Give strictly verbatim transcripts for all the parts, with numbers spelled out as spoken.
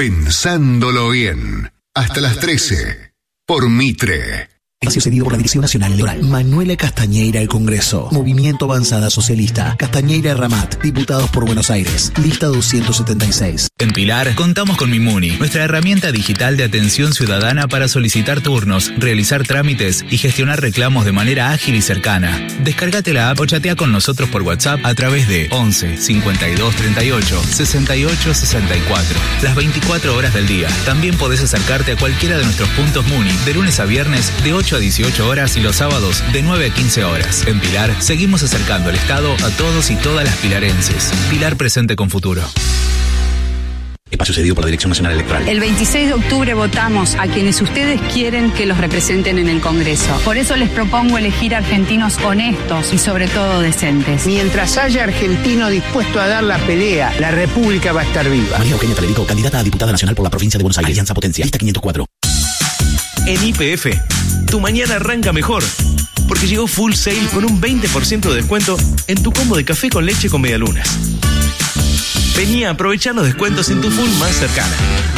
Pensándolo bien. Hasta las trece. Por Mitre. Espacio cedido por la Dirección Nacional Electoral. Manuela Castañeira al Congreso. Movimiento Avanzada Socialista. Castañeira Ramat. Diputados por Buenos Aires. Lista doscientos setenta y seis. En Pilar contamos con Mimuni, nuestra herramienta digital de atención ciudadana para solicitar turnos, realizar trámites y gestionar reclamos de manera ágil y cercana. Descárgate la app o chatea con nosotros por WhatsApp a través de once cincuenta y dos treinta y ocho sesenta y ocho sesenta y cuatro. Las veinticuatro horas del día. También podés acercarte a cualquiera de nuestros puntos Muni de lunes a viernes de ocho a dieciocho horas y los sábados de nueve a quince horas. En Pilar seguimos acercando el Estado a todos y todas las pilarenses. Pilar presente con futuro. Espacio cedido por la Dirección Nacional Electoral. El veintiséis de octubre votamos a quienes ustedes quieren que los representen en el Congreso. Por eso les propongo elegir argentinos honestos y sobre todo decentes. Mientras haya argentino dispuesto a dar la pelea, la República va a estar viva. María Eugenia Federico, candidata a diputada nacional por la provincia de Buenos Aires. Alianza Potencia. Lista quinientos cuatro. En Y P F, tu mañana arranca mejor, porque llegó Full Sail con un veinte por ciento de descuento en tu combo de café con leche con medialunas. Vení a aprovechar los descuentos en tu Full más cercana.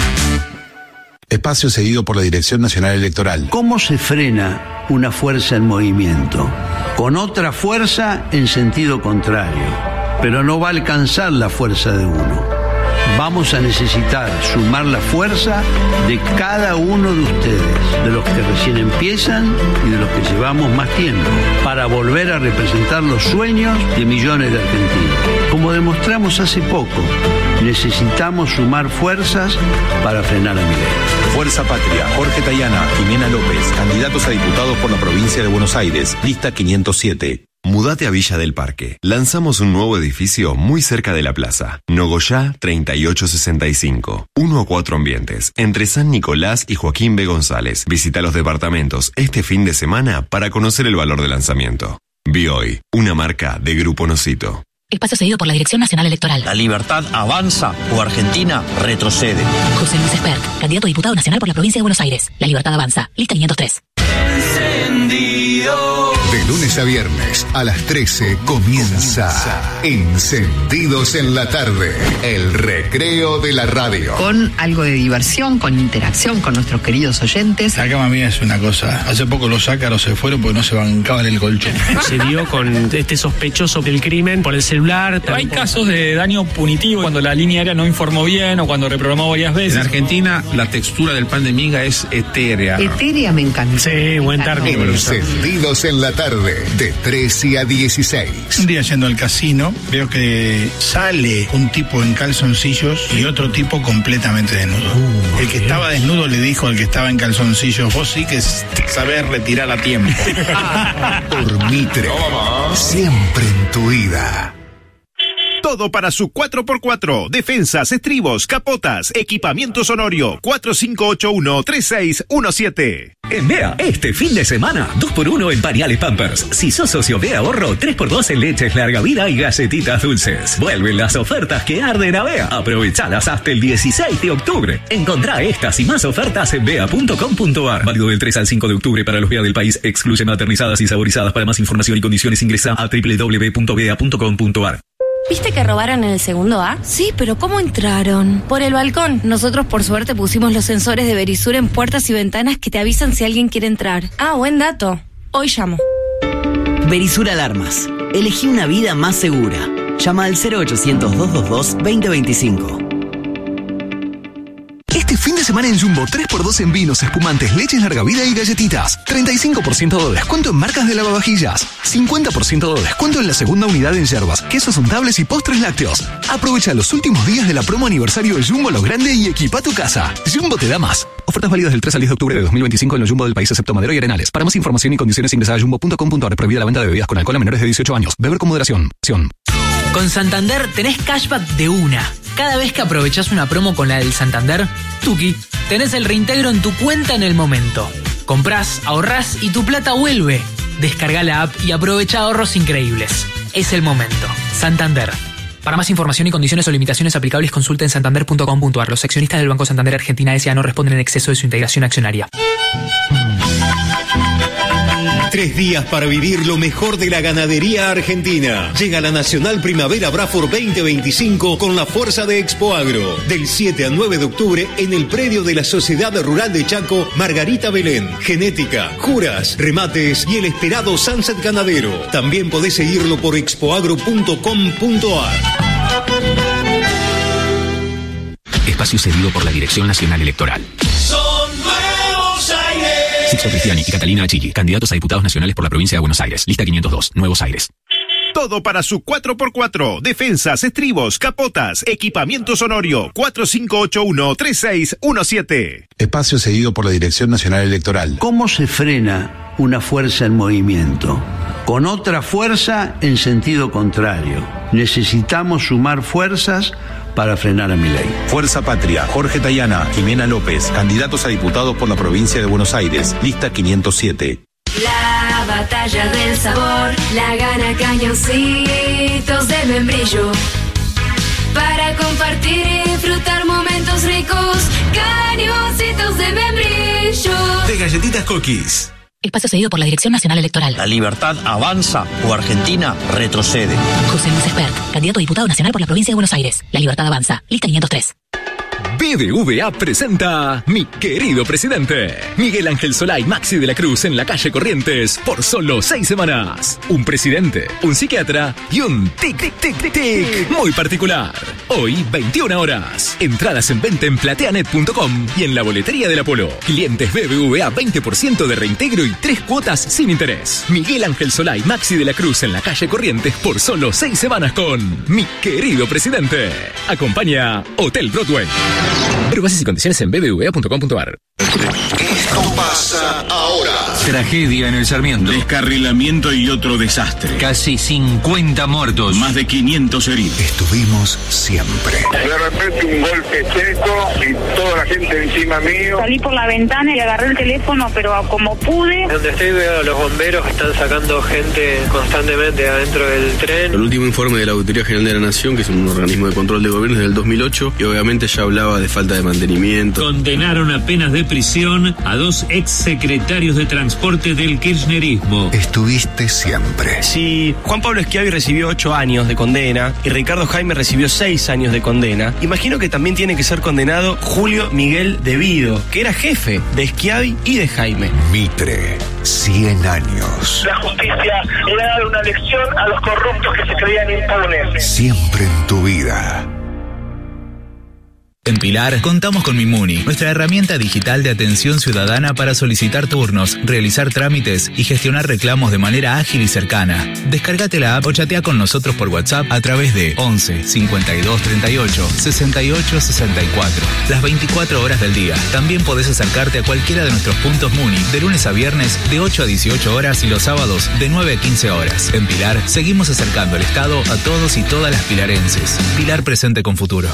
Espacio cedido por la Dirección Nacional Electoral. ¿Cómo se frena una fuerza en movimiento? Con otra fuerza en sentido contrario, pero no va a alcanzar la fuerza de uno. Vamos a necesitar sumar la fuerza de cada uno de ustedes, de los que recién empiezan y de los que llevamos más tiempo, para volver a representar los sueños de millones de argentinos. Como demostramos hace poco, necesitamos sumar fuerzas para frenar a Milei. Fuerza Patria, Jorge Tayana, Jimena López, candidatos a diputados por la provincia de Buenos Aires, lista quinientos siete. Mudate a Villa del Parque. Lanzamos un nuevo edificio muy cerca de la plaza. Nogoyá treinta y ocho sesenta y cinco. Uno o cuatro ambientes. Entre San Nicolás y Joaquín B. González. Visita los departamentos este fin de semana para conocer el valor de lanzamiento. Bioy, una marca de Grupo Nocito. Espacio cedido por la Dirección Nacional Electoral. La libertad avanza o Argentina retrocede. José Luis Espert, candidato a diputado nacional por la provincia de Buenos Aires. La libertad avanza. Lista quinientos tres. Encendido. De lunes a viernes a las trece comienza, comienza Encendidos en la tarde, el recreo de la radio. Con algo de diversión, con interacción con nuestros queridos oyentes. La cama mía es una cosa. Hace poco los ácaros se fueron porque no se bancaban el colchón. Se dio con este sospechoso del crimen por el celular. Hay casos de daño punitivo cuando la línea aérea no informó bien o cuando reprogramó varias veces. En Argentina la textura del pan de miga es etérea. Etérea me encanta. Sí, buen término. Encendidos en la tarde, de trece a dieciséis. Un día yendo al casino, veo que sale un tipo en calzoncillos y otro tipo completamente desnudo. Uh, el que bien. Estaba desnudo le dijo al que estaba en calzoncillos, vos sí que sabés retirar a tiempo. Por Mitre, no, siempre en tu vida. Todo para su cuatro por cuatro. Defensas, estribos, capotas, equipamiento sonorio. cuatro cinco ocho uno tres seis uno siete. En Bea, este fin de semana, dos por uno en pañales Pampers. Si sos socio Bea Ahorro, tres por dos en leches larga vida y galletitas dulces. Vuelven las ofertas que arden a Bea. Aprovechalas hasta el dieciséis de octubre. Encontrá estas y más ofertas en bea punto com punto ar. Válido del tres al cinco de octubre para los Bea del país. Excluye maternizadas y saborizadas. Para más información y condiciones ingresa a doble u doble u doble u punto bea punto com punto ar. ¿Viste que robaron en el segundo A? Sí, pero ¿cómo entraron? Por el balcón. Nosotros por suerte pusimos los sensores de Verisur en puertas y ventanas que te avisan si alguien quiere entrar. Ah, buen dato. Hoy llamo. Verisur Alarmas. Elegí una vida más segura. Llama al cero ochocientos, doscientos veintidós, veinte veinticinco. Este fin de semana en Jumbo, tres por dos en vinos, espumantes, leches larga vida y galletitas. treinta y cinco por ciento de descuento en marcas de lavavajillas. cincuenta por ciento de descuento en la segunda unidad en yerbas, quesos untables y postres lácteos. Aprovecha los últimos días de la promo aniversario de Jumbo Lo Grande y equipa tu casa. Jumbo te da más. Ofertas válidas del tres al diez de octubre de dos mil veinticinco en los Jumbo del país excepto Madero y Arenales. Para más información y condiciones ingresa a jumbo punto com punto ar. Prohibida la venta de bebidas con alcohol a menores de dieciocho años. Beber con moderación. Con Santander tenés cashback de una. Cada vez que aprovechás una promo con la del Santander, tuki, tenés el reintegro en tu cuenta en el momento. Comprás, ahorrás y tu plata vuelve. Descarga la app y aprovecha ahorros increíbles. Es el momento. Santander. Para más información y condiciones o limitaciones aplicables, consulta en santander punto com punto ar. Los accionistas del Banco Santander Argentina S A no responden en exceso de su integración accionaria. Tres días para vivir lo mejor de la ganadería argentina. Llega la Nacional Primavera Braford veinte veinticinco con la fuerza de Expoagro. Del siete al nueve de octubre en el predio de la Sociedad Rural de Chaco, Margarita Belén. Genética, juras, remates y el esperado Sunset Ganadero. También podés seguirlo por expoagro punto com punto a r. Espacio cedido por la Dirección Nacional Electoral. Son Nuevos Aires. Sixto Cristiani y Catalina Achilli, candidatos a diputados nacionales por la provincia de Buenos Aires. Lista quinientos dos, Nuevos Aires. Todo para su cuatro por cuatro. Defensas, estribos, capotas, equipamiento sonorio. cuatro cinco ocho uno, tres seis uno siete. Espacio cedido por la Dirección Nacional Electoral. ¿Cómo se frena una fuerza en movimiento? Con otra fuerza en sentido contrario. Necesitamos sumar fuerzas para frenar a Milei. Fuerza Patria, Jorge Tayana, Jimena López, candidatos a diputados por la provincia de Buenos Aires. Lista quinientos siete. La batalla del sabor la gana Cañoncitos de Membrillo. Para compartir y disfrutar momentos ricos, Cañoncitos de Membrillo. De galletitas Cookies. Espacio cedido por la Dirección Nacional Electoral. La libertad avanza o Argentina retrocede. José Luis Espert, candidato a diputado nacional por la provincia de Buenos Aires. La libertad avanza. Lista quinientos tres. B B V A presenta Mi Querido Presidente. Miguel Ángel Solá y Maxi de la Cruz en la calle Corrientes por solo seis semanas. Un presidente, un psiquiatra y un tic tic tic tic muy particular. Hoy, veintiuna horas. Entradas en venta en plateanet punto com y en la boletería del Apolo. Clientes B B V A veinte por ciento de reintegro y tres cuotas sin interés. Miguel Ángel Solá y Maxi de la Cruz en la calle Corrientes por solo seis semanas con Mi Querido Presidente. Acompaña Hotel Broadway. Pero bases y condiciones en b b v a punto com punto a r. Esto pasa ahora. Tragedia en el Sarmiento. Descarrilamiento y otro desastre. Casi cincuenta muertos. Más de quinientos heridos. Estuvimos siempre. De repente un golpe seco y toda la gente encima mío. Salí por la ventana y agarré el teléfono, pero como pude. Donde estoy veo a los bomberos que están sacando gente constantemente adentro del tren. El último informe de la Auditoría General de la Nación, que es un organismo de control de gobierno, es del dos mil ocho, y obviamente ya hablaba de falta de mantenimiento. Condenaron a penas de prisión a dos exsecretarios de transporte del kirchnerismo. Estuviste siempre. Si Juan Pablo Schiavi recibió ocho años de condena y Ricardo Jaime recibió seis años de condena, imagino que también tiene que ser condenado Julio Miguel Devido, que era jefe de Schiavi y de Jaime. Mitre, cien años. La justicia le ha dado una lección a los corruptos que se creían impunes. Siempre en tu vida. En Pilar, contamos con Mimuni, nuestra herramienta digital de atención ciudadana para solicitar turnos, realizar trámites y gestionar reclamos de manera ágil y cercana. Descárgate la app o chatea con nosotros por WhatsApp a través de once cincuenta y dos treinta y ocho sesenta y ocho sesenta y cuatro. Las veinticuatro horas del día. También podés acercarte a cualquiera de nuestros puntos Muni, de lunes a viernes de ocho a dieciocho horas y los sábados de nueve a quince horas. En Pilar, seguimos acercando el Estado a todos y todas las pilarenses. Pilar presente con futuro.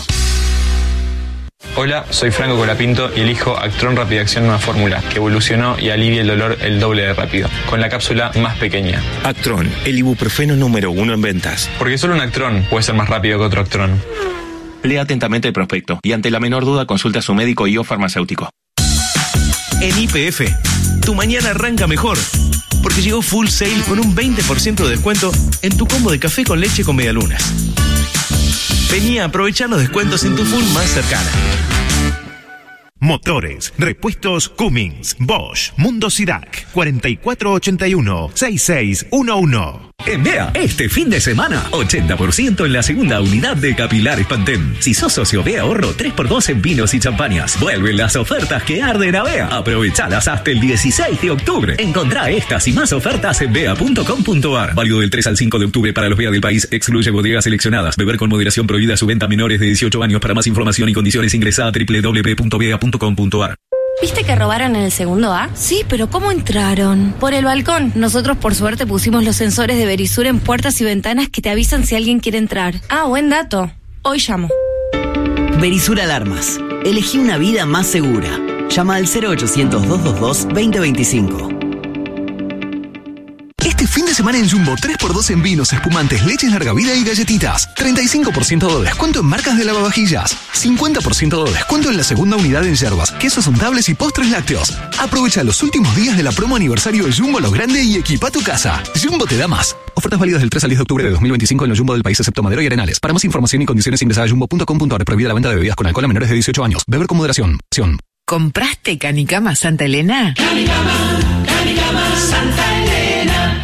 Hola, soy Franco Colapinto y elijo Actron Rapidación Nueva Fórmula, que evolucionó y alivia el dolor el doble de rápido, con la cápsula más pequeña. Actron, el ibuprofeno número uno en ventas. Porque solo un Actron puede ser más rápido que otro Actron. Lea atentamente el prospecto y ante la menor duda consulte a su médico y o farmacéutico. En Y P F, tu mañana arranca mejor, porque llegó Full Sail con un veinte por ciento de descuento en tu combo de café con leche con medialunas. Vení a aprovechar los descuentos en tu full más cercana. Motores, repuestos Cummins, Bosch, Mundo Sidac, cuatro cuatro ocho uno, seis seis uno uno. En B E A, este fin de semana, ochenta por ciento en la segunda unidad de Capilares Pantene. Si sos socio B E A Ahorro, tres por dos en vinos y champañas. Vuelven las ofertas que arden a B E A. Aprovechalas hasta el dieciséis de octubre. Encontrá estas y más ofertas en bea punto com punto a r. Válido del tres al cinco de octubre para los B E A del país. Excluye bodegas seleccionadas. Beber con moderación prohibida su venta a menores de dieciocho años. Para más información y condiciones ingresá a doble u doble u doble u punto bea punto com punto a r. ¿Viste que robaron en el segundo A? Sí, pero ¿cómo entraron? Por el balcón. Nosotros por suerte pusimos los sensores de Verisur en puertas y ventanas que te avisan si alguien quiere entrar. Ah, buen dato. Hoy llamo. Verisur Alarmas. Elegí una vida más segura. Llama al cero ochocientos, doscientos veintidós, veinte veinticinco. Este fin de de semana en Jumbo, tres por dos en vinos, espumantes, leches larga vida y galletitas. treinta y cinco por ciento de descuento en marcas de lavavajillas. cincuenta por ciento de descuento en la segunda unidad en yerbas, quesos untables y postres lácteos. Aprovecha los últimos días de la promo aniversario de Jumbo Lo Grande y equipa tu casa. Jumbo te da más. Ofertas válidas del tres al diez de octubre de dos mil veinticinco en los Jumbo del país excepto Madero y Arenales. Para más información y condiciones ingresa a jumbo punto com punto a r. Prohibida la venta de bebidas con alcohol a menores de dieciocho años. Beber con moderación. ¿Compraste Canicama Santa Elena? Canicama, Canicama Santa Elena.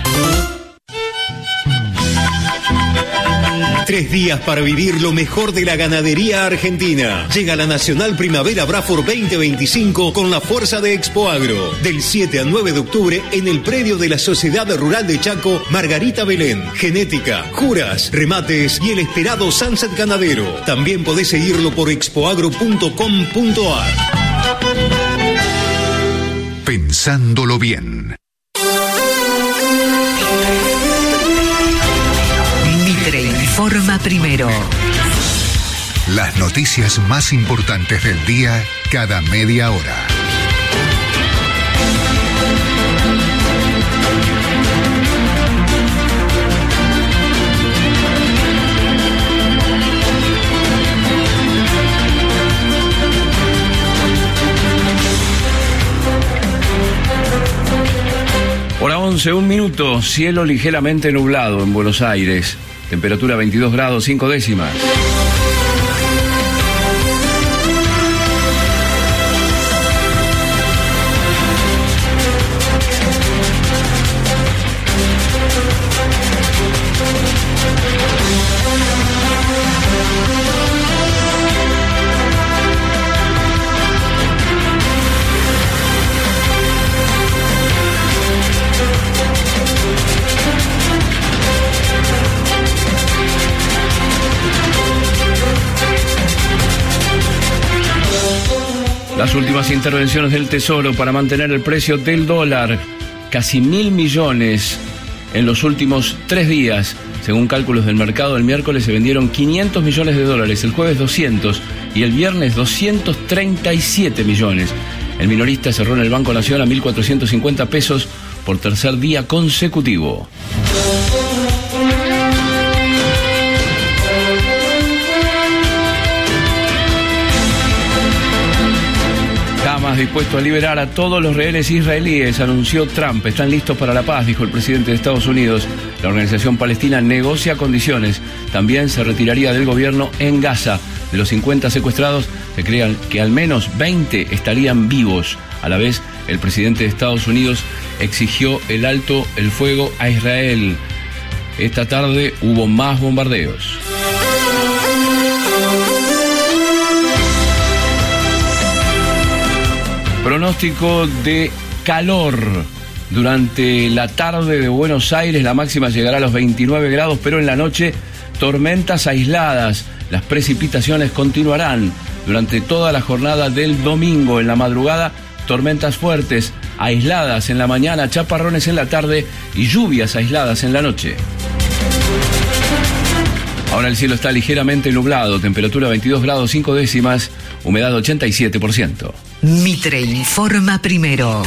Tres días para vivir lo mejor de la ganadería argentina. Llega la Nacional Primavera Braford veinte veinticinco con la fuerza de Expo Agro. Del siete al nueve de octubre en el predio de la Sociedad Rural de Chaco, Margarita Belén. Genética, juras, remates y el esperado Sunset Ganadero. También podés seguirlo por expoagro punto com punto a r. Pensándolo bien. Mitre informa primero. Las noticias más importantes del día cada media hora. Hora once, un minuto, cielo ligeramente nublado en Buenos Aires, temperatura veintidós grados cinco décimas. Las últimas intervenciones del Tesoro para mantener el precio del dólar, casi mil millones en los últimos tres días. Según cálculos del mercado, el miércoles se vendieron quinientos millones de dólares, el jueves doscientos y el viernes doscientos treinta y siete millones. El minorista cerró en el Banco Nación a mil cuatrocientos cincuenta pesos por tercer día consecutivo. Hamas dispuesto a liberar a todos los rehenes israelíes, anunció Trump. Están listos para la paz, dijo el presidente de Estados Unidos. La organización palestina negocia condiciones. También se retiraría del gobierno en Gaza. De los cincuenta secuestrados, se cree que al menos veinte estarían vivos. A la vez, el presidente de Estados Unidos exigió el alto el fuego a Israel. Esta tarde hubo más bombardeos. Pronóstico de calor durante la tarde de Buenos Aires. La máxima llegará a los veintinueve grados, pero en la noche tormentas aisladas. Las precipitaciones continuarán durante toda la jornada del domingo. En la madrugada, tormentas fuertes, aisladas en la mañana, chaparrones en la tarde y lluvias aisladas en la noche. Ahora el cielo está ligeramente nublado, temperatura veintidós grados cinco décimas, humedad ochenta y siete por ciento. Mitre informa primero.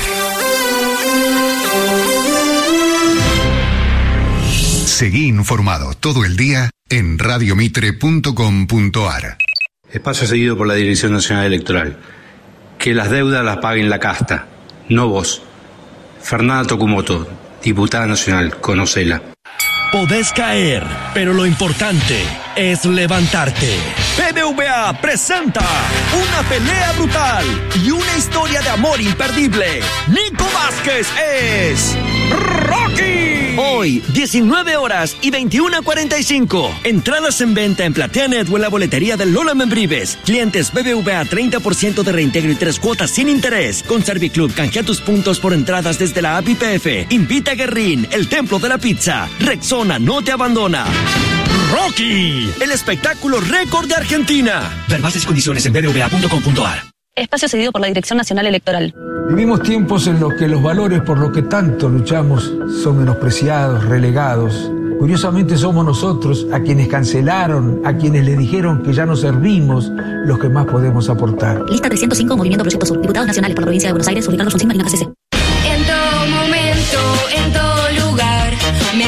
Seguí informado todo el día en radio mitre punto com punto a r. Espacio seguido por la Dirección Nacional Electoral. Que las deudas las paguen la casta, no vos. Fernanda Tokumoto, diputada nacional, conocela. Podés caer, pero lo importante es levantarte. B B V A presenta una pelea brutal y una historia de amor imperdible. Nico Vázquez es Rocky. Hoy, diecinueve horas y veintiuna cuarenta y cinco. Entradas en venta en PlateaNet o en la boletería del Lola Membrives. Clientes B B V A treinta por ciento de reintegro y tres cuotas sin interés. Con Serviclub canjea tus puntos por entradas desde la app I P F. Invita a Guerrín, el templo de la pizza. Rexona no te abandona. Rocky, el espectáculo récord de Argentina. Ver bases y condiciones en b b v a punto com punto a r. Espacio cedido por la Dirección Nacional Electoral. Vivimos tiempos en los que los valores por los que tanto luchamos son menospreciados, relegados. Curiosamente somos nosotros a quienes cancelaron, a quienes le dijeron que ya no servimos, los que más podemos aportar. Lista trescientos cinco, Movimiento Proyecto Sur. Diputados nacionales por la provincia de Buenos Aires, Ricardo Alfonsín, Marina C C. En todo momento, en todo lugar,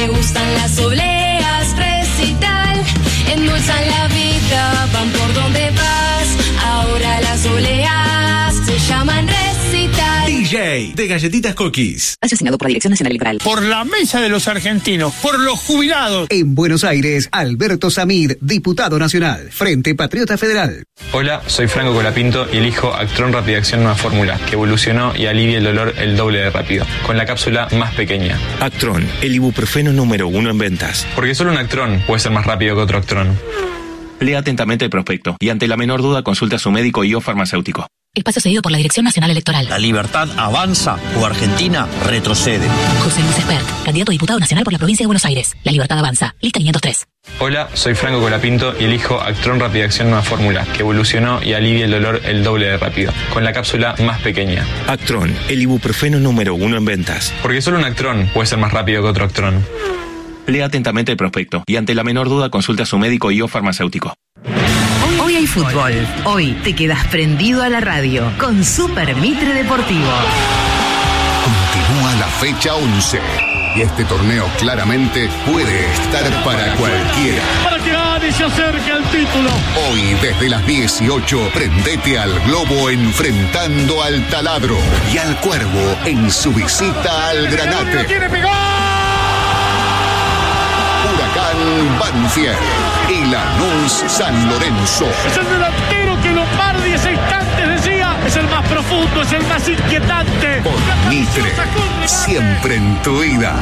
las obleas Recital endulzan la vida, van por donde vas. Ahora las obleas se llaman Recital. D J de Galletitas Cookies. Asignado por la Dirección Nacional Electoral. Por la mesa de los argentinos, por los jubilados. En Buenos Aires, Alberto Samid, diputado nacional, Frente Patriota Federal. Hola, soy Franco Colapinto y elijo Actron Rapidación Nueva Fórmula, que evolucionó y alivia el dolor el doble de rápido, con la cápsula más pequeña. Actron, el ibuprofeno número uno en ventas. Porque solo un Actron puede ser más rápido que otro Actron. Lea atentamente el prospecto y ante la menor duda consulte a su médico y o farmacéutico. Espacio cedido por la Dirección Nacional Electoral. La libertad avanza o Argentina retrocede. José Luis Espert, candidato a diputado nacional por la provincia de Buenos Aires. La libertad avanza. Lista quinientos tres. Hola, soy Franco Colapinto y elijo Actron Rapidación Nueva Fórmula, que evolucionó y alivia el dolor el doble de rápido, con la cápsula más pequeña. Actron, el ibuprofeno número uno en ventas. Porque solo un Actron puede ser más rápido que otro Actron. Lea atentamente el prospecto y ante la menor duda consulte a su médico y o farmacéutico. Hoy hay fútbol. Hoy te quedas prendido a la radio con Super Mitre Deportivo. Continúa la fecha once. Y este torneo claramente puede estar para cualquiera. Para que gane y se acerque al título. Hoy desde las dieciocho, prendete al Globo enfrentando al Taladro y al Cuervo en su visita al Granate. ¡Tiene pegón! Huracán Banfield y Lanús San Lorenzo. Es el delantero que Lombardi ese instante decía, es el más profundo, es el más inquietante. Por Mitre, siempre en tu vida.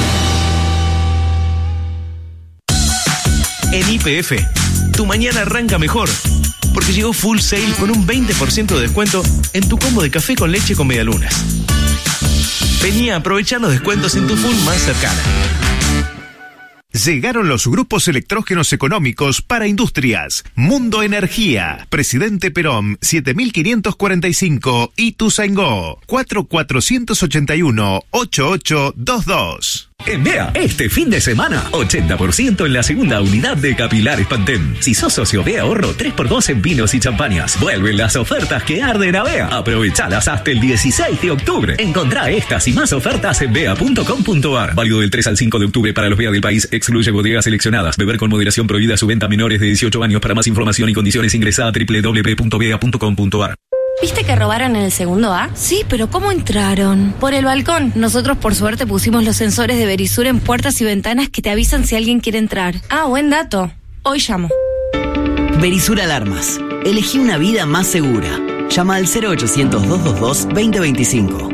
En Y P F, tu mañana arranca mejor, porque llegó Full Sail con un veinte por ciento de descuento en tu combo de café con leche con medialunas. Vení a aprovechar los descuentos en tu Full más cercana. Llegaron los grupos electrógenos económicos para industrias. Mundo Energía, Presidente Perón, siete mil quinientos cuarenta y cinco, Ituzaingó, cuatro cuatrocientos ochenta y uno, ochenta y ocho veintidós. En B E A, este fin de semana, ochenta por ciento en la segunda unidad de Capilares Pantene. Si sos socio B E A Ahorro, tres por dos en vinos y champañas. Vuelven las ofertas que arden a B E A. Aprovechalas hasta el dieciséis de octubre. Encontrá estas y más ofertas en bea punto com punto ar. Válido del tres al cinco de octubre para los B E A del país. Excluye bodegas seleccionadas. Beber con moderación, prohibida su venta a menores de dieciocho años. Para más información y condiciones ingresá a doble u doble u doble u punto bea punto com punto ar. ¿Viste que robaron en el segundo A? Sí, pero ¿cómo entraron? Por el balcón. Nosotros por suerte pusimos los sensores de Verisur en puertas y ventanas que te avisan si alguien quiere entrar. Ah, buen dato. Hoy llamo. Verisur Alarmas. Elegí una vida más segura. Llama al cero ochocientos, doscientos veintidós, veinte veinticinco.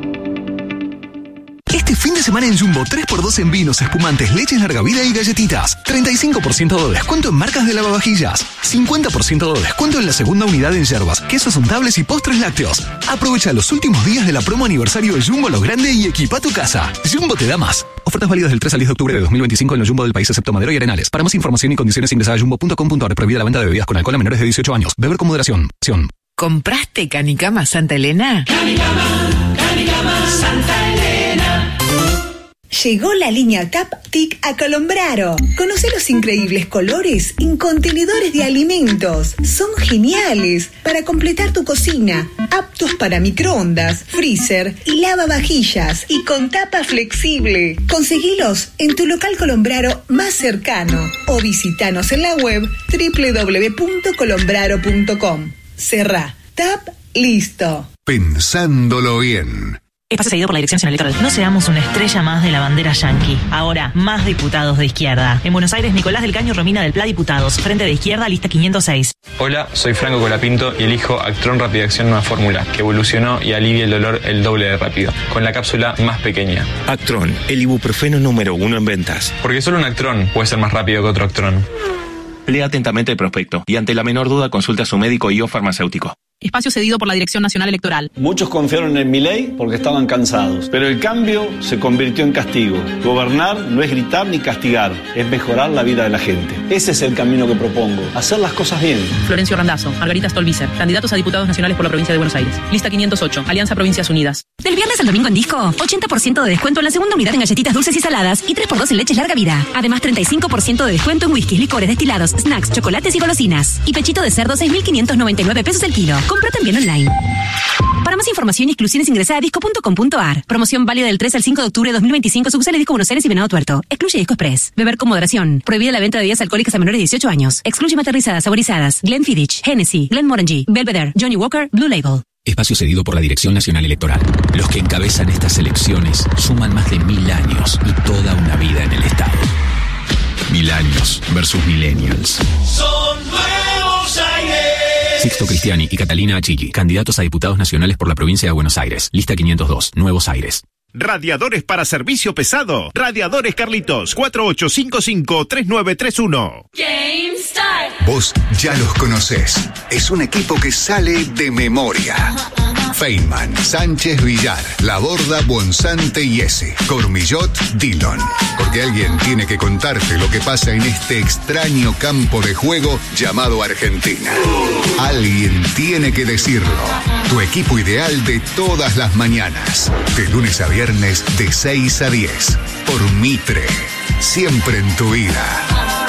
Este fin de semana en Jumbo, tres por dos en vinos, espumantes, leches larga vida y galletitas. treinta y cinco por ciento de descuento en marcas de lavavajillas. cincuenta por ciento de descuento en la segunda unidad en yerbas, quesos untables y postres lácteos. Aprovecha los últimos días de la promo aniversario de Jumbo Lo Grande y equipa tu casa. Jumbo te da más. Ofertas válidas del tres al diez de octubre de dos mil veinticinco en los Jumbo del país excepto Madero y Arenales. Para más información y condiciones ingresa a jumbo punto com punto ar. Prohibida la venta de bebidas con alcohol a menores de dieciocho años. Beber con moderación. ¿Compraste Canicama Santa Elena? Canicama, Canicama Santa Elena. Llegó la línea Tap Tic a Colombraro. Conoce los increíbles colores en contenedores de alimentos. Son geniales para completar tu cocina. Aptos para microondas, freezer y lavavajillas. Y con tapa flexible. Conseguilos en tu local Colombraro más cercano. O visitanos en la web doble u doble u doble u punto colombraro punto com. Cerrá. Tap, listo. Pensándolo bien. Espacio cedido por la Dirección Nacional Electoral. No seamos una estrella más de la bandera yanqui. Ahora, más diputados de izquierda. En Buenos Aires, Nicolás del Caño, Romina del Pla, diputados. Frente de Izquierda, lista quinientos seis. Hola, soy Franco Colapinto y elijo Actron Rapidación Nueva Fórmula, que evolucionó y alivia el dolor el doble de rápido, con la cápsula más pequeña. Actron, el ibuprofeno número uno en ventas. Porque solo un Actron puede ser más rápido que otro Actron. Lea atentamente el prospecto y ante la menor duda consulte a su médico y o farmacéutico. Espacio cedido por la Dirección Nacional Electoral. Muchos confiaron en Milei porque estaban cansados, pero el cambio se convirtió en castigo. Gobernar no es gritar ni castigar, es mejorar la vida de la gente. Ese es el camino que propongo, hacer las cosas bien. Florencio Randazzo, Margarita Stolbizer, candidatos a diputados nacionales por la provincia de Buenos Aires. Lista quinientos ocho, Alianza Provincias Unidas. Del viernes al domingo en Disco, ochenta por ciento de descuento en la segunda unidad en galletitas dulces y saladas y tres por dos en leches larga vida. Además, treinta y cinco por ciento de descuento en whiskies, licores, destilados, snacks, chocolates y golosinas. Y pechito de cerdo, seis mil quinientos noventa y nueve pesos el kilo. Compra también online. Para más más información y exclusiones ingresa a disco punto com punto ar. Promoción válida del tres al cinco de octubre de dos mil veinticinco. Sucursales Disco Buenos Aires y Venado Tuerto. Excluye Disco Express. Beber con moderación. Prohibida la venta de bebidas alcohólicas a menores de dieciocho años. Excluye maternizadas, saborizadas. Glenfiddich, Hennessy, Glenmorangie, Belvedere, Johnny Walker, Blue Label. Espacio cedido por la Dirección Nacional Electoral. Los que encabezan estas elecciones suman más de mil años y toda una vida en el Estado. Mil años versus millennials. Son Nuevos Aires. Sixto Cristiani y Catalina Achilli, candidatos a diputados nacionales por la provincia de Buenos Aires. Lista quinientos dos, Nuevos Aires. Radiadores para servicio pesado. Radiadores Carlitos, cuatro ocho cinco cinco, tres nueve tres uno. Game Start. Vos ya los conocés. Es un equipo que sale de memoria. Feynman, Sánchez Villar, Laborda, Bonsante y ese. Cormillot, Dillon. Porque alguien tiene que contarte lo que pasa en este extraño campo de juego llamado Argentina. Alguien tiene que decirlo. Tu equipo ideal de todas las mañanas. De lunes a viernes de seis a diez. Por Mitre. Siempre en tu vida.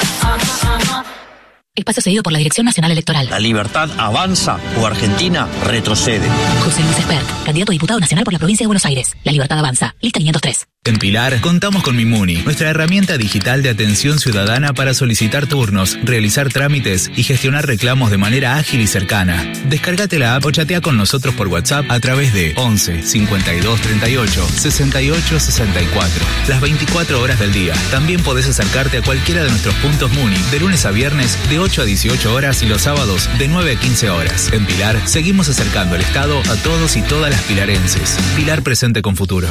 Espacio cedido por la Dirección Nacional Electoral. ¿La libertad avanza o Argentina retrocede? José Luis Espert, candidato a diputado nacional por la provincia de Buenos Aires. La libertad avanza. Lista quinientos tres. En Pilar contamos con Mimuni, nuestra herramienta digital de atención ciudadana para solicitar turnos, realizar trámites y gestionar reclamos de manera ágil y cercana. Descárgate la app o chatea con nosotros por WhatsApp a través de once, cincuenta y dos, treinta y ocho, sesenta y ocho, sesenta y cuatro. Las veinticuatro horas del día. También podés acercarte a cualquiera de nuestros puntos Muni de lunes a viernes de ocho a dieciocho horas y los sábados de nueve a quince horas. En Pilar seguimos acercando el Estado a todos y todas las pilarenses. Pilar presente con futuro.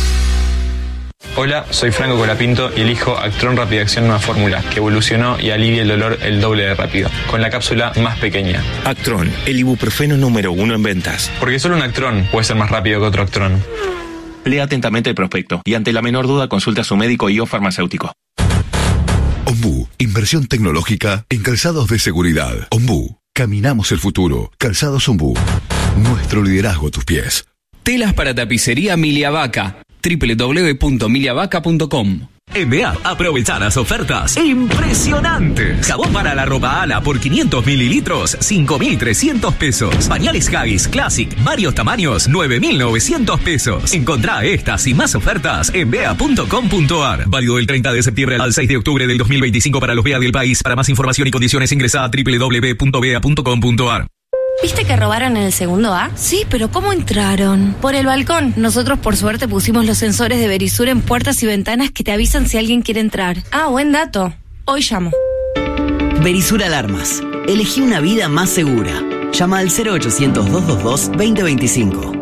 Hola, soy Franco Colapinto y elijo Actron Rapidación Nueva Fórmula, que evolucionó y alivia el dolor el doble de rápido, con la cápsula más pequeña. Actron, el ibuprofeno número uno en ventas. Porque solo un Actron puede ser más rápido que otro Actron. Lea atentamente el prospecto y ante la menor duda consulte a su médico y o farmacéutico. Ombú, inversión tecnológica en calzados de seguridad. Ombú, caminamos el futuro. Calzados Ombú, nuestro liderazgo a tus pies. Telas para tapicería Miliavaca. doble u doble u doble u punto miliavaca punto com. En B A, aprovecha las ofertas impresionantes. Jabón para la ropa ala por quinientos mililitros, cinco mil trescientos pesos. Pañales Haggis Classic, varios tamaños, nueve mil novecientos pesos. Encontrá estas y más ofertas en bea punto com punto ar. Válido del treinta de septiembre al seis de octubre del dos mil veinticinco para los B A del país. Para más información y condiciones ingresa a doble u doble u doble u punto bea punto com punto ar. ¿Viste que robaron en el segundo A? Sí, pero ¿cómo entraron? Por el balcón. Nosotros por suerte pusimos los sensores de Verisur en puertas y ventanas que te avisan si alguien quiere entrar. Ah, buen dato. Hoy llamo. Verisur Alarmas. Elegí una vida más segura. Llama al cero ochocientos, doscientos veintidós, veinte veinticinco.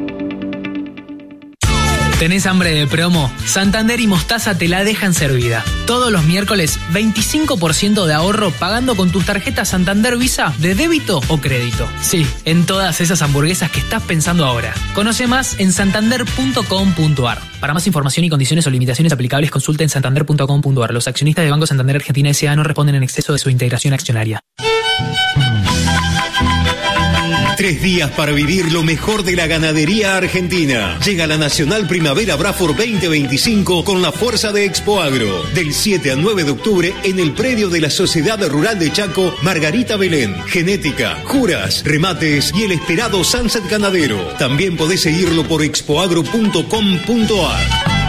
¿Tenés hambre de promo? Santander y Mostaza te la dejan servida. Todos los miércoles, veinticinco por ciento de ahorro pagando con tus tarjetas Santander Visa de débito o crédito. Sí, en todas esas hamburguesas que estás pensando ahora. Conoce más en santander punto com punto ar. Para más información y condiciones o limitaciones aplicables, consulta en santander punto com punto ar. Los accionistas de Banco Santander Argentina S A no responden en exceso de su integración accionaria. Tres días para vivir lo mejor de la ganadería argentina. Llega la Nacional Primavera Braford veinte veinticinco con la fuerza de Expoagro. Del siete al nueve de octubre en el predio de la Sociedad Rural de Chaco, Margarita Belén. Genética, juras, remates y el esperado Sunset Ganadero. También podés seguirlo por expoagro punto com punto ar.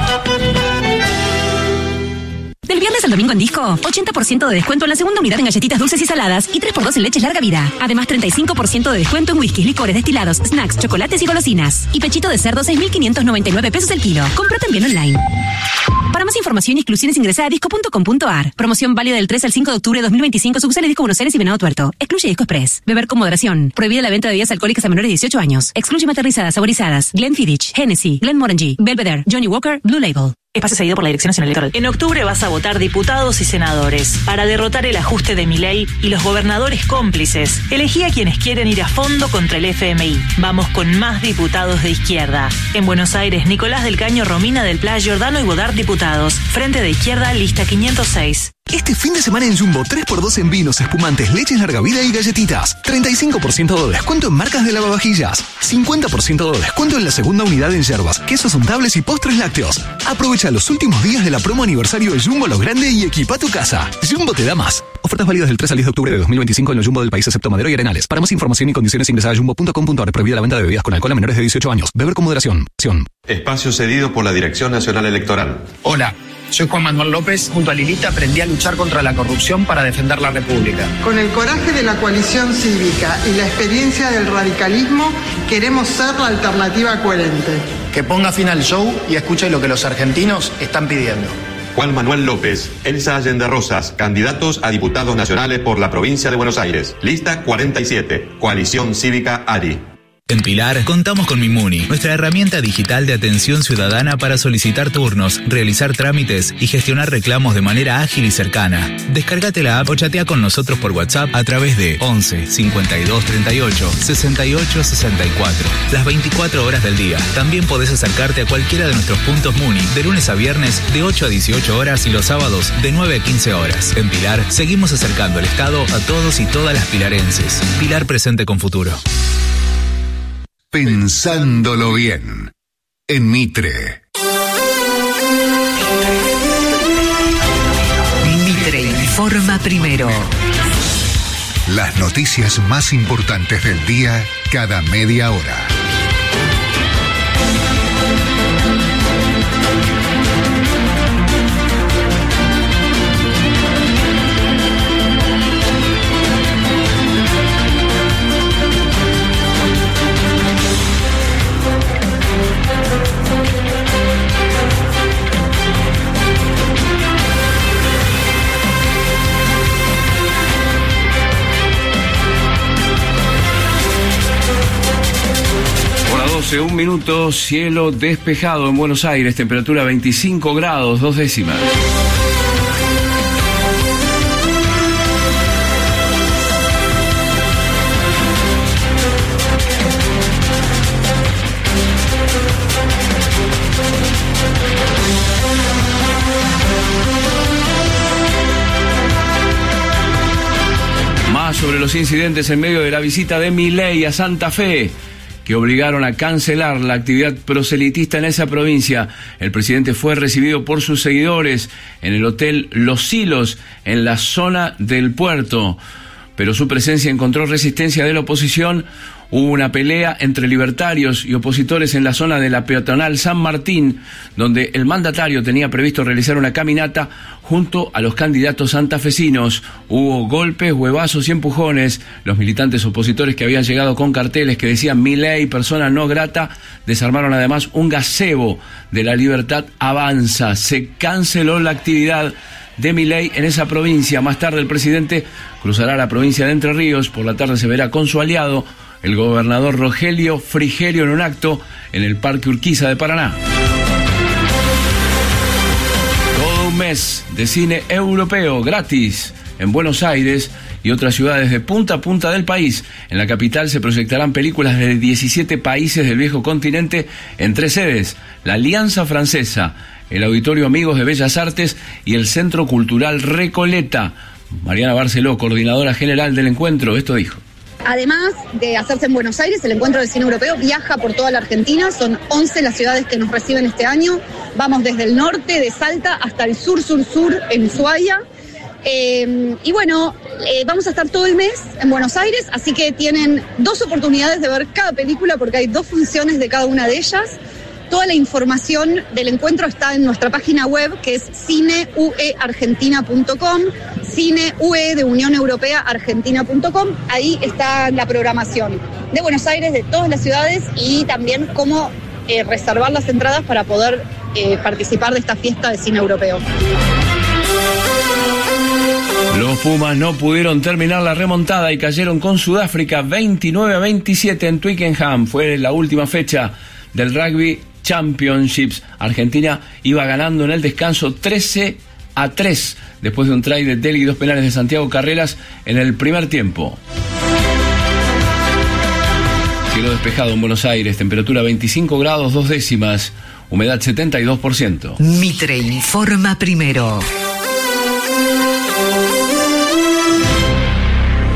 Del viernes al domingo en Disco, ochenta por ciento de descuento en la segunda unidad en galletitas dulces y saladas y tres por dos en leches larga vida. Además, treinta y cinco por ciento de descuento en whiskies, licores, destilados, snacks, chocolates y golosinas. Y pechito de cerdo, seis mil quinientos noventa y nueve pesos el kilo. Compra también online. Para más información y exclusiones ingresa a disco punto com punto ar. Promoción válida del tres al cinco de octubre de dos mil veinticinco. Sucursales Disco Buenos Aires y Venado Tuerto. Excluye Disco Express. Beber con moderación. Prohibida la venta de bebidas alcohólicas a menores de dieciocho años. Excluye maternizadas, saborizadas. Glenfiddich, Hennessy, Glenmorangie, Belvedere, Johnny Walker, Blue Label. Espacio cedido por la Dirección Nacional Electoral. En octubre vas a votar diputados y senadores para derrotar el ajuste de Milei y los gobernadores cómplices. Elegí a quienes quieren ir a fondo contra el F M I. Vamos con más diputados de izquierda. En Buenos Aires, Nicolás del Caño, Romina del Pla, Giordano y Bodart diputados. Frente de Izquierda, lista quinientos seis. Este fin de semana en Jumbo, tres por dos en vinos, espumantes, leches larga vida y galletitas. treinta y cinco por ciento de descuento en marcas de lavavajillas. cincuenta por ciento de descuento en la segunda unidad en yerbas, quesos untables y postres lácteos. Aprovecha los últimos días de la promo aniversario de Jumbo Lo Grande y equipa tu casa. Jumbo te da más. Ofertas válidas del tres al diez de octubre de dos mil veinticinco en el Jumbo del país, excepto Madero y Arenales. Para más información y condiciones ingresa a jumbo punto com punto ar. Prohibida la venta de bebidas con alcohol a menores de dieciocho años. Beber con moderación. Espacio cedido por la Dirección Nacional Electoral. Hola, soy Juan Manuel López. Junto a Lilita aprendí a luchar contra la corrupción para defender la República. Con el coraje de la coalición cívica y la experiencia del radicalismo, queremos ser la alternativa coherente. Que ponga fin al show y escuche lo que los argentinos están pidiendo. Juan Manuel López, Elsa Allende Rosas, candidatos a diputados nacionales por la provincia de Buenos Aires. Lista cuarenta y siete, Coalición Cívica ARI. En Pilar contamos con Mimuni, nuestra herramienta digital de atención ciudadana para solicitar turnos, realizar trámites y gestionar reclamos de manera ágil y cercana. Descárgate la app o chatea con nosotros por WhatsApp a través de once cincuenta y dos treinta y ocho sesenta y ocho sesenta y cuatro. Las veinticuatro horas del día. También podés acercarte a cualquiera de nuestros puntos Muni de lunes a viernes de ocho a dieciocho horas y los sábados de nueve a quince horas. En Pilar seguimos acercando el Estado a todos y todas las pilarenses. Pilar presente con futuro. Pensándolo bien. En Mitre. Mitre informa primero. Las noticias más importantes del día cada media hora. Un minuto, cielo despejado en Buenos Aires, temperatura veinticinco grados, dos décimas. Más sobre los incidentes en medio de la visita de Milei a Santa Fe, que obligaron a cancelar la actividad proselitista en esa provincia. El presidente fue recibido por sus seguidores en el hotel Los Silos, en la zona del puerto, pero su presencia encontró resistencia de la oposición. Hubo una pelea entre libertarios y opositores en la zona de la peatonal San Martín, donde el mandatario tenía previsto realizar una caminata junto a los candidatos santafesinos. Hubo golpes, huevazos y empujones. Los militantes opositores que habían llegado con carteles que decían Milei, persona no grata, desarmaron además un gazebo de La Libertad Avanza. Se canceló la actividad de Milei en esa provincia. Más tarde el presidente cruzará la provincia de Entre Ríos. Por la tarde se verá con su aliado, el gobernador Rogelio Frigerio, en un acto en el Parque Urquiza de Paraná. Todo un mes de cine europeo gratis en Buenos Aires y otras ciudades de punta a punta del país. En la capital se proyectarán películas de diecisiete países del viejo continente en tres sedes: la Alianza Francesa, el Auditorio Amigos de Bellas Artes y el Centro Cultural Recoleta. Mariana Barceló, coordinadora general del encuentro, esto dijo. Además de hacerse en Buenos Aires, el Encuentro de Cine Europeo viaja por toda la Argentina. Son once las ciudades que nos reciben este año. Vamos desde el norte de Salta hasta el sur, sur, sur en Ushuaia. Eh, y bueno, eh, vamos a estar todo el mes en Buenos Aires, así que tienen dos oportunidades de ver cada película porque hay dos funciones de cada una de ellas. Toda la información del encuentro está en nuestra página web, que es cine u e argentina punto com, cine u e de Unión Europea Argentina punto com. Ahí está la programación de Buenos Aires, de todas las ciudades, y también cómo eh, reservar las entradas para poder eh, participar de esta fiesta de cine europeo. Los Pumas no pudieron terminar la remontada y cayeron con Sudáfrica veintinueve a veintisiete en Twickenham. Fue la última fecha del Rugby Championships. Argentina iba ganando en el descanso trece a tres después de un try de Deli y dos penales de Santiago Carreras en el primer tiempo. Cielo despejado en Buenos Aires, temperatura veinticinco grados, dos décimas, humedad setenta y dos por ciento. Mitre informa primero.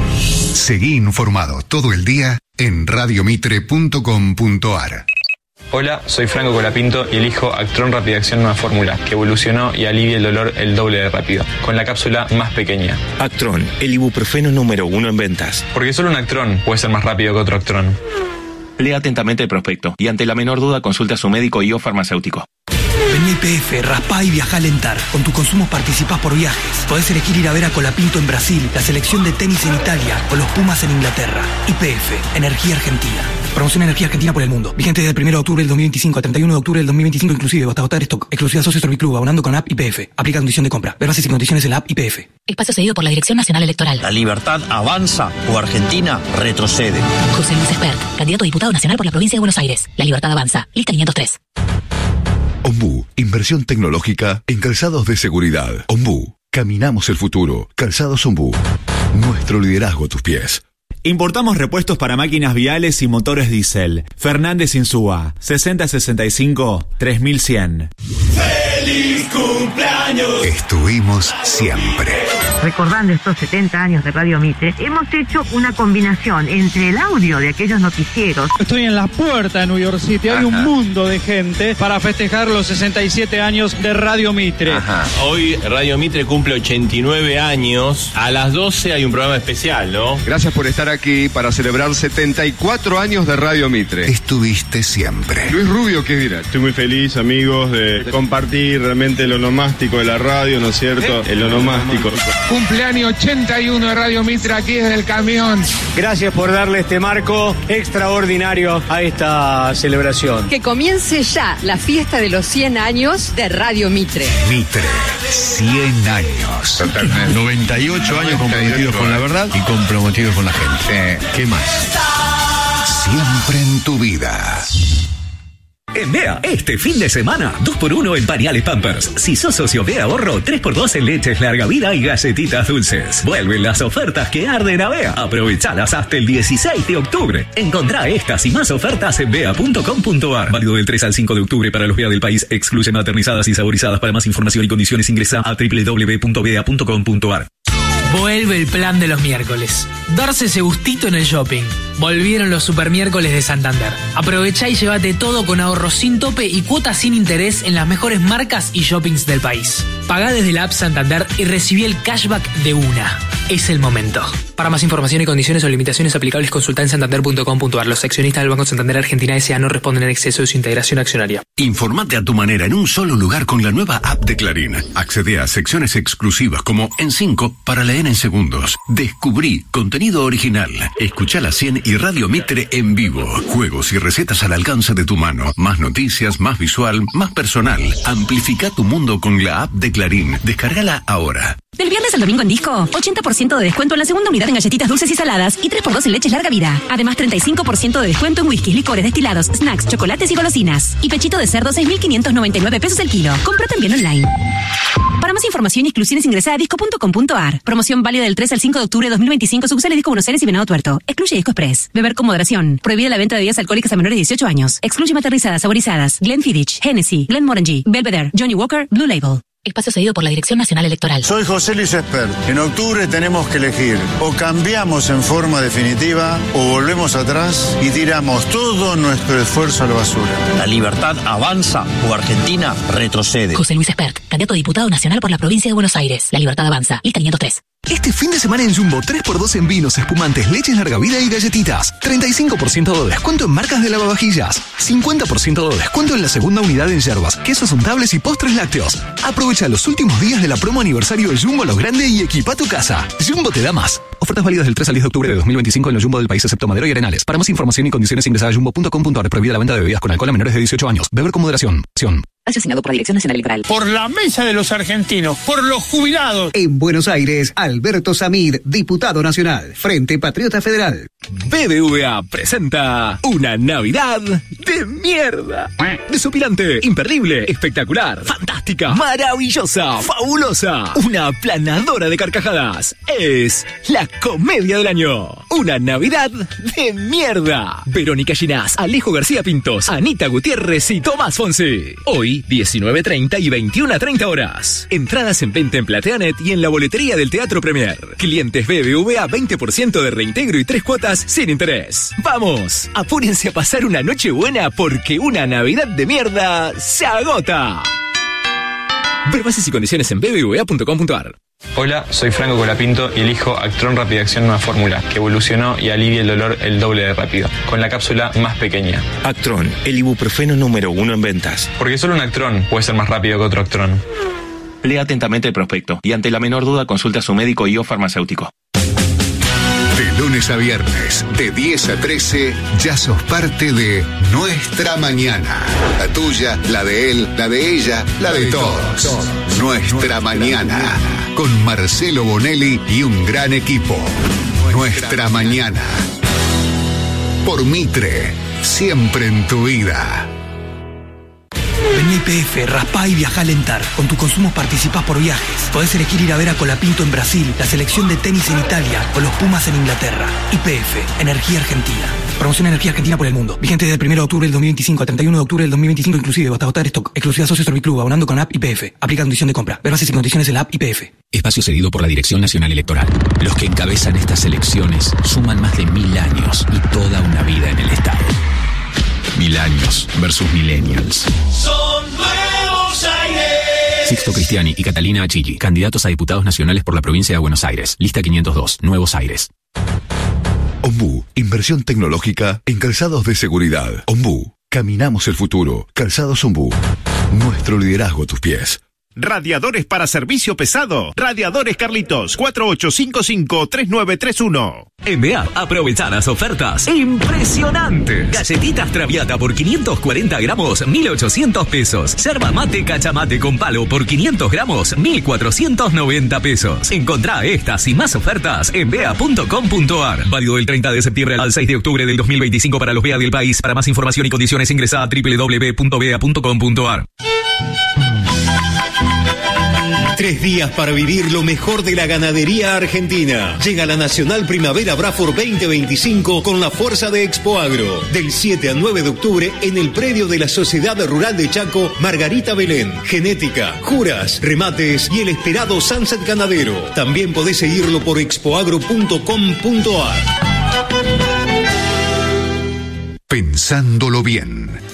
Seguí informado todo el día en radio mitre punto com punto ar. Hola, soy Franco Colapinto y elijo Actron Rapidación Nueva Fórmula, que evolucionó y alivia el dolor el doble de rápido, con la cápsula más pequeña. Actron, el ibuprofeno número uno en ventas. Porque solo un Actron puede ser más rápido que otro Actron. Lea atentamente el prospecto y ante la menor duda consulta a su médico y o farmacéutico. Vení a I P F, raspá y viajá a Alentar. Con tus consumos participás por viajes. Podés elegir ir a ver a Colapinto en Brasil, la selección de tenis en Italia o los Pumas en Inglaterra. I P F, Energía Argentina. Promoción Energía Argentina por el mundo. Vigente desde el primero de octubre del dos mil veinticinco al treinta y uno de octubre del dos mil veinticinco inclusive, hasta agotar stock. Exclusiva Socio Serviclub, abonando con app I P F. Aplica condición de compra. Ver bases y condiciones en la app I P F. Espacio cedido por la Dirección Nacional Electoral. La libertad avanza o Argentina retrocede. José Luis Espert, candidato a diputado nacional por la provincia de Buenos Aires. La libertad avanza. Lista quinientos tres. Ombú, inversión tecnológica en calzados de seguridad. Ombú, caminamos el futuro. Calzados Ombú, nuestro liderazgo a tus pies. Importamos repuestos para máquinas viales y motores diésel. Fernández Insúa, sesenta sesenta y cinco, tres mil cien. ¡Feliz cumpleaños! Estuvimos siempre. Recordando estos setenta años de Radio Mitre, hemos hecho una combinación entre el audio de aquellos noticieros. Estoy en la puerta de New York City, hay Ajá. un mundo de gente para festejar los sesenta y siete años de Radio Mitre. Ajá. Hoy Radio Mitre cumple ochenta y nueve años. A las doce hay un programa especial, ¿no? Gracias por estar aquí para celebrar setenta y cuatro años de Radio Mitre. Estuviste siempre. Luis Rubio, ¿qué dirá? Estoy muy feliz, amigos, de compartir realmente el onomástico de la radio, ¿no es cierto? ¿Eh? El onomástico. Cumpleaños ochenta y uno de Radio Mitre aquí desde el camión. Gracias por darle este marco extraordinario a esta celebración. Que comience ya la fiesta de los cien años de Radio Mitre. Mitre, cien años. Totalmente. noventa y ocho años comprometidos con la verdad y comprometidos con la gente. ¿Qué más? Siempre en tu vida. En Bea, este fin de semana, dos por uno en pañales Pampers. Si sos socio Bea Ahorro, tres por dos en leches larga vida y galletitas dulces. Vuelven las ofertas que arden a Bea. Aprovechalas hasta el dieciséis de octubre. Encontrá estas y más ofertas en bea punto com punto ar. Válido del tres al cinco de octubre para los Bea del país. Excluye maternizadas y saborizadas. Para más información y condiciones ingresa a doble u doble u doble u punto bea punto com punto ar. Vuelve el plan de los miércoles. Darse ese gustito en el shopping. Volvieron los super miércoles de Santander. Aprovecha y llévate todo con ahorros sin tope y cuotas sin interés en las mejores marcas y shoppings del país. Pagá desde la app Santander y recibí el cashback de una. Es el momento. Para más información y condiciones o limitaciones aplicables, consulta en santander punto com punto ar. Los accionistas del Banco Santander Argentina S A no responden en exceso de su integración accionaria. Informate a tu manera en un solo lugar con la nueva app de Clarín. Accede a secciones exclusivas como En cinco para leer en segundos. Descubrí contenido original. Escuchá la cien y Radio Mitre en vivo. Juegos y recetas al alcance de tu mano. Más noticias, más visual, más personal. Amplifica tu mundo con la app de Clarín. Descárgala ahora. Del viernes al domingo en Disco, ochenta por ciento de descuento en la segunda unidad en galletitas dulces y saladas y tres por dos en leches larga vida. Además, treinta y cinco por ciento de descuento en whiskies, licores, destilados, snacks, chocolates y golosinas. Y pechito de cerdo, seis mil quinientos noventa y nueve pesos el kilo. Compra también online. Para más información y exclusiones ingresa a disco punto com punto ar. Promoción válida del tres al cinco de octubre de dos mil veinticinco, sucursales Disco Buenos Aires y Venado Tuerto. Excluye Disco Express. Beber con moderación. Prohibida la venta de bebidas alcohólicas a menores de dieciocho años. Excluye maternizadas, saborizadas, Glenfiddich, Hennessy, Glenmorangie, Belvedere, Johnny Walker, Blue Label. Espacio cedido por la Dirección Nacional Electoral. Soy José Luis Espert. En octubre tenemos que elegir. O cambiamos en forma definitiva o volvemos atrás y tiramos todo nuestro esfuerzo a la basura. La libertad avanza o Argentina retrocede. José Luis Espert, candidato a diputado nacional por la provincia de Buenos Aires. La libertad avanza. Lista quinientos tres. Este fin de semana en Jumbo, tres por dos en vinos, espumantes, leches larga vida y galletitas. treinta y cinco por ciento de descuento en marcas de lavavajillas. cincuenta por ciento de descuento en la segunda unidad en yerbas, quesos untables y postres lácteos. Aprovecha los últimos días de la promo aniversario de Jumbo Los Grande y equipa tu casa. Jumbo te da más. Ofertas válidas del tres al diez de octubre de dos mil veinticinco en los Jumbo del país, excepto Madero y Arenales. Para más información y condiciones ingresa a jumbo punto com punto ar. Prohibida la venta de bebidas con alcohol a menores de dieciocho años. Beber con moderación. Asignado por la Dirección Nacional Electoral. Por la mesa de los argentinos, por los jubilados. En Buenos Aires, Alberto Samid, diputado nacional, Frente Patriota Federal. B B V A presenta una Navidad de mierda. Desopilante, imperdible, espectacular, fantástico. fantástica, maravillosa, fabulosa, una aplanadora de carcajadas. Es la comedia del año. Una Navidad de mierda. Verónica Ginás, Alejo García Pintos, Anita Gutiérrez y Tomás Fonsi. Hoy, diecinueve treinta y veintiuna treinta horas. Entradas en venta en Plateanet y en la boletería del Teatro Premier. Clientes B B V A veinte por ciento de reintegro y tres cuotas sin interés. ¡Vamos! Apúrense a pasar una noche buena porque una Navidad de mierda se agota. Ver bases y condiciones en b b v a punto com punto a r. Hola, soy Franco Colapinto y elijo Actron Rapidación, una fórmula que evolucionó y alivia el dolor el doble de rápido, con la cápsula más pequeña. Actron, el ibuprofeno número uno en ventas. Porque solo un Actron puede ser más rápido que otro Actron. Lea atentamente el prospecto y ante la menor duda consulte a su médico y o farmacéutico. De lunes a viernes, de diez a trece, ya sos parte de Nuestra Mañana. La tuya, la de él, la de ella, la de todos. Nuestra Mañana. Con Marcelo Bonelli y un gran equipo. Nuestra Mañana. Por Mitre, siempre en tu vida. Vení a I P F, raspá y viajá a Alentar. Con tus consumos participás por viajes. Podés elegir ir a ver a Colapinto en Brasil, la selección de tenis en Italia o los Pumas en Inglaterra. I P F, Energía Argentina. Promoción Energía Argentina por el mundo. Vigente desde el primero de octubre del dos mil veinticinco al treinta y uno de octubre del dos mil veinticinco inclusive, hasta agotar stock. Exclusiva Socio Serviclub, abonando con app I P F. Aplica condición de compra. Ver bases y condiciones en la app I P F. Espacio cedido por la Dirección Nacional Electoral. Los que encabezan estas elecciones suman más de mil años y toda una vida en el Estado. Mil años versus millennials. Son nuevos aires. Sixto Cristiani y Catalina Achilli, candidatos a diputados nacionales por la provincia de Buenos Aires. Lista quinientos dos, Nuevos Aires. Ombú, inversión tecnológica en calzados de seguridad. Ombú, caminamos el futuro. Calzados Ombú, nuestro liderazgo a tus pies. Radiadores para servicio pesado. Radiadores Carlitos, cuatro ocho cinco cinco tres nueve tres uno. En B A, aprovechar las ofertas impresionantes. Galletitas Traviata por quinientos cuarenta gramos, mil ochocientos pesos. Yerba mate cachamate con palo por quinientos gramos, mil cuatrocientos noventa pesos. Encontrá estas y más ofertas en b a punto com punto a r. Válido del treinta de septiembre al seis de octubre del dos mil veinticinco para los B A del país. Para más información y condiciones ingresa a doble u doble u doble u punto b a punto com punto a r. Tres días para vivir lo mejor de la ganadería argentina. Llega la Nacional Primavera Braford veinte veinticinco con la fuerza de Expoagro. Del siete al nueve de octubre en el predio de la Sociedad Rural de Chaco, Margarita Belén. Genética, juras, remates y el esperado Sunset Ganadero. También podés seguirlo por expoagro punto com punto a r. Pensándolo bien.